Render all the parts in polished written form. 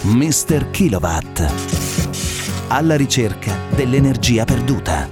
Mr. Kilowatt. Alla ricerca dell'energia perduta.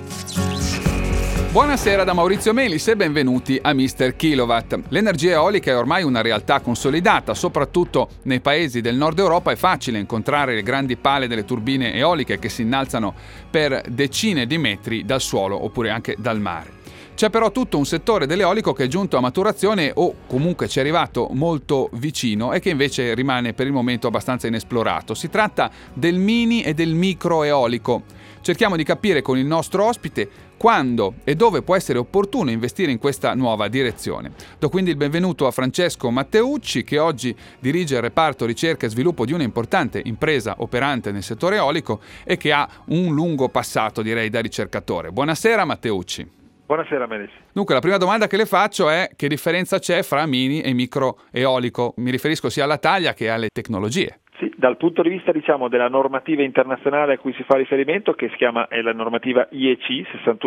Buonasera da Maurizio Melis e benvenuti a Mr. Kilowatt. L'energia eolica è ormai una realtà consolidata, soprattutto nei paesi del nord Europa è facile incontrare le grandi pale delle turbine eoliche che si innalzano per decine di metri dal suolo oppure anche dal mare. C'è però tutto un settore dell'eolico che è giunto a maturazione o comunque ci è arrivato molto vicino e che invece rimane per il momento abbastanza inesplorato. Si tratta del mini e del micro eolico. Cerchiamo di capire con il nostro ospite quando e dove può essere opportuno investire in questa nuova direzione. Do quindi il benvenuto a Francesco Matteucci, che oggi dirige il reparto ricerca e sviluppo di un'importante impresa operante nel settore eolico e che ha un lungo passato, direi, da ricercatore. Buonasera Matteucci. Buonasera Melis. Dunque, la prima domanda che le faccio è: che differenza c'è fra mini e micro eolico? Mi riferisco sia alla taglia che alle tecnologie. Sì, dal punto di vista della normativa internazionale a cui si fa riferimento, che è la normativa IEC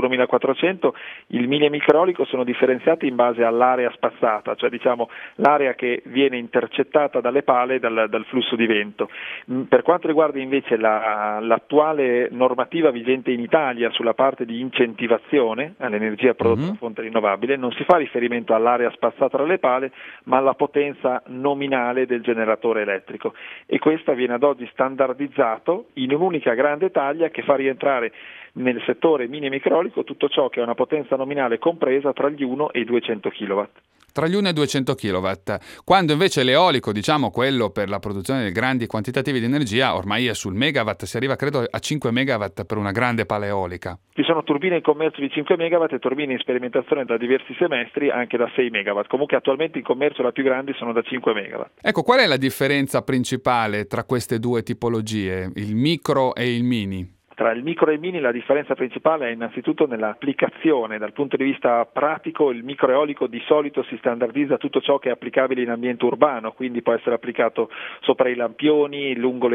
61400, il mini e microeolico sono differenziati in base all'area spazzata, cioè l'area che viene intercettata dalle pale dal flusso di vento. Per quanto riguarda invece l'attuale normativa vigente in Italia sulla parte di incentivazione all'energia prodotta da fonte rinnovabile, non si fa riferimento all'area spazzata dalle pale, ma alla potenza nominale del generatore elettrico. E questo viene ad oggi standardizzato in un'unica grande taglia che fa rientrare nel settore mini e microeolico tutto ciò che ha una potenza nominale compresa tra gli 1 e i 200 kW. Tra gli 1 e i 200 kW. Quando invece l'eolico, quello per la produzione di grandi quantitativi di energia, ormai è sul megawatt, si arriva credo a 5 megawatt per una grande pala eolica. Ci sono turbine in commercio di 5 megawatt e turbine in sperimentazione da diversi semestri anche da 6 megawatt. Comunque attualmente in commercio le più grandi sono da 5 megawatt. Ecco, qual è la differenza principale tra queste due tipologie, il micro e il mini? Tra il micro e il mini la differenza principale è innanzitutto nell'applicazione. Dal punto di vista pratico, il microeolico di solito si standardizza tutto ciò che è applicabile in ambiente urbano, quindi può essere applicato sopra i lampioni, lungo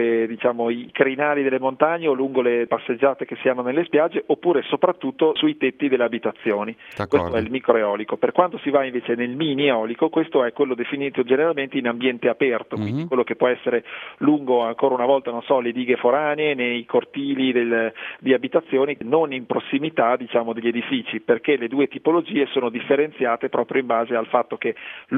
i crinali delle montagne o lungo le passeggiate che si hanno nelle spiagge, oppure soprattutto sui tetti delle abitazioni. D'accordo. Questo è il microeolico. Per quanto si va invece nel mini eolico, questo è quello definito generalmente in ambiente aperto, quindi quello che può essere lungo, ancora una volta, le dighe foranee, nei cortili di abitazioni, non in prossimità degli edifici, perché le due tipologie sono differenziate proprio in base al fatto che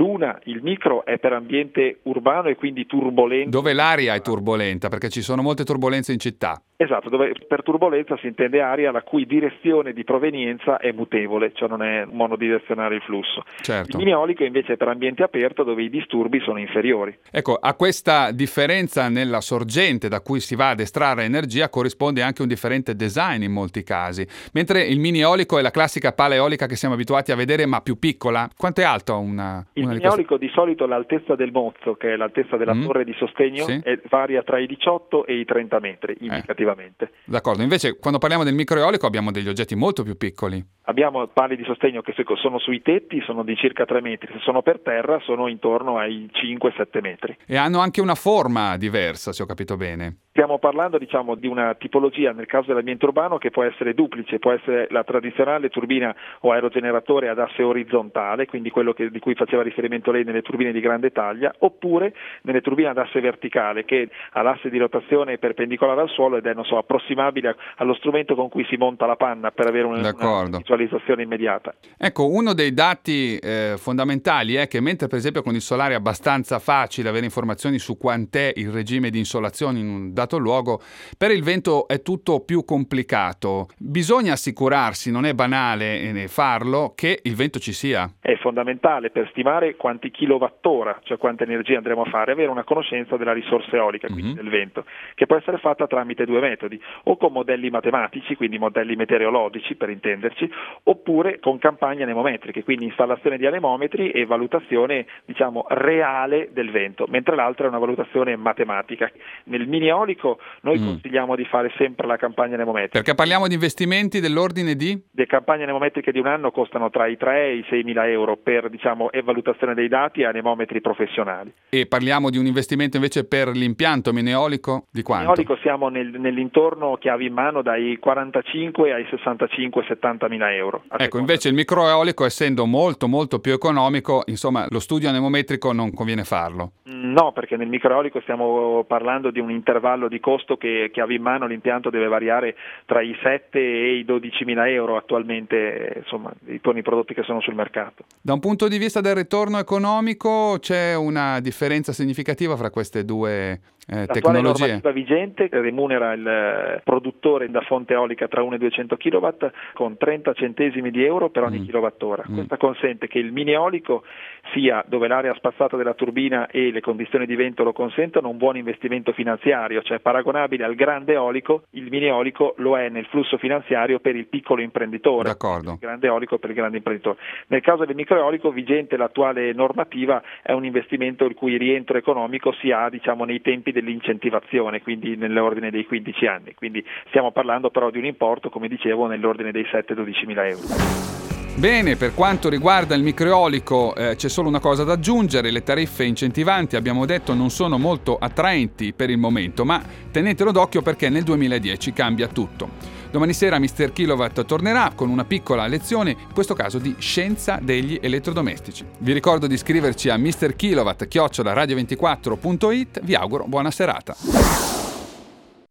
il micro è per ambiente urbano e quindi turbolento. Dove l'aria è turbolenta, perché ci sono molte turbolenze in città. Esatto, dove per turbolenza si intende aria la cui direzione di provenienza è mutevole, cioè non è monodirezionale il flusso. Certo. Il mini eolico invece è per ambiente aperto dove i disturbi sono inferiori. Ecco, a questa differenza nella sorgente da cui si va ad estrarre energia corrisponde anche un differente design in molti casi. Mentre il mini eolico è la classica pala eolica che siamo abituati a vedere, ma più piccola. Quanto è alto il mini eolico di solito l'altezza del mozzo, che è l'altezza della torre di sostegno, sì, varia tra i 18 e i 30 metri indicativamente. D'accordo, invece quando parliamo del microeolico abbiamo degli oggetti molto più piccoli. Abbiamo pali di sostegno che sono sui tetti, sono di circa 3 metri, se sono per terra sono intorno ai 5-7 metri. E hanno anche una forma diversa, se ho capito bene. Stiamo parlando di una tipologia nel caso dell'ambiente urbano che può essere duplice, può essere la tradizionale turbina o aerogeneratore ad asse orizzontale, quindi quello di cui faceva riferimento lei nelle turbine di grande taglia, oppure nelle turbine ad asse verticale che ha l'asse di rotazione perpendicolare al suolo ed è approssimabile allo strumento con cui si monta la panna per avere una visualizzazione immediata. Ecco, uno dei dati fondamentali è che mentre per esempio con il solare è abbastanza facile avere informazioni su quant'è il regime di insolazione in un dato luogo, per il vento è tutto più complicato. Bisogna assicurarsi, non è banale farlo, che il vento ci sia. È fondamentale per stimare quanti kilowattora, cioè quanta energia andremo a fare, avere una conoscenza della risorsa eolica, quindi del vento, che può essere fatta tramite due metodi, o con modelli matematici, quindi modelli meteorologici per intenderci, oppure con campagne anemometriche, quindi installazione di anemometri e valutazione reale del vento, mentre l'altra è una valutazione matematica. Nel mini eolico eolico, noi consigliamo di fare sempre la campagna anemometrica. Perché parliamo di investimenti dell'ordine di? Le campagne anemometriche di un anno costano tra i 3 e i 6.000 euro per valutazione dei dati e anemometri professionali. E parliamo di un investimento invece per l'impianto mineolico di quanto? Mineolico siamo nell'intorno, chiavi in mano, dai 45 ai 65-70.000 euro. Ecco, invece il microeolico, essendo molto molto più economico, insomma lo studio anemometrico non conviene farlo. No, perché nel microeolico stiamo parlando di un intervallo di costo che chiavi in mano l'impianto deve variare tra i 7 e i 12.000 euro attualmente, insomma, con i prodotti che sono sul mercato. Da un punto di vista del ritorno economico c'è una differenza significativa fra queste due L'attuale tecnologie? normativa vigente remunera il produttore da fonte eolica tra 1 e 200 kW con 30 centesimi di euro per ogni kilowattora. Questa consente che il mini eolico sia, dove l'area spazzata della turbina e le condizioni di vento lo consentono, un buon investimento finanziario, cioè paragonabile al grande eolico. Il mini eolico lo è nel flusso finanziario per il piccolo imprenditore. D'accordo. Il grande eolico per il grande imprenditore. Nel caso del microeolico, vigente l'attuale normativa, è un investimento il cui rientro economico si ha, nei tempi dell'incentivazione, quindi nell'ordine dei 15 anni. Quindi stiamo parlando però di un importo, come dicevo, nell'ordine dei 7-12.000 euro. Bene, per quanto riguarda il microeolico c'è solo una cosa da aggiungere: le tariffe incentivanti, abbiamo detto, non sono molto attraenti per il momento, ma tenetelo d'occhio perché nel 2010 cambia tutto. Domani sera Mr. Kilowatt tornerà con una piccola lezione, in questo caso di scienza degli elettrodomestici. Vi ricordo di iscriverci a mrkilowatt@radio24.it, vi auguro buona serata.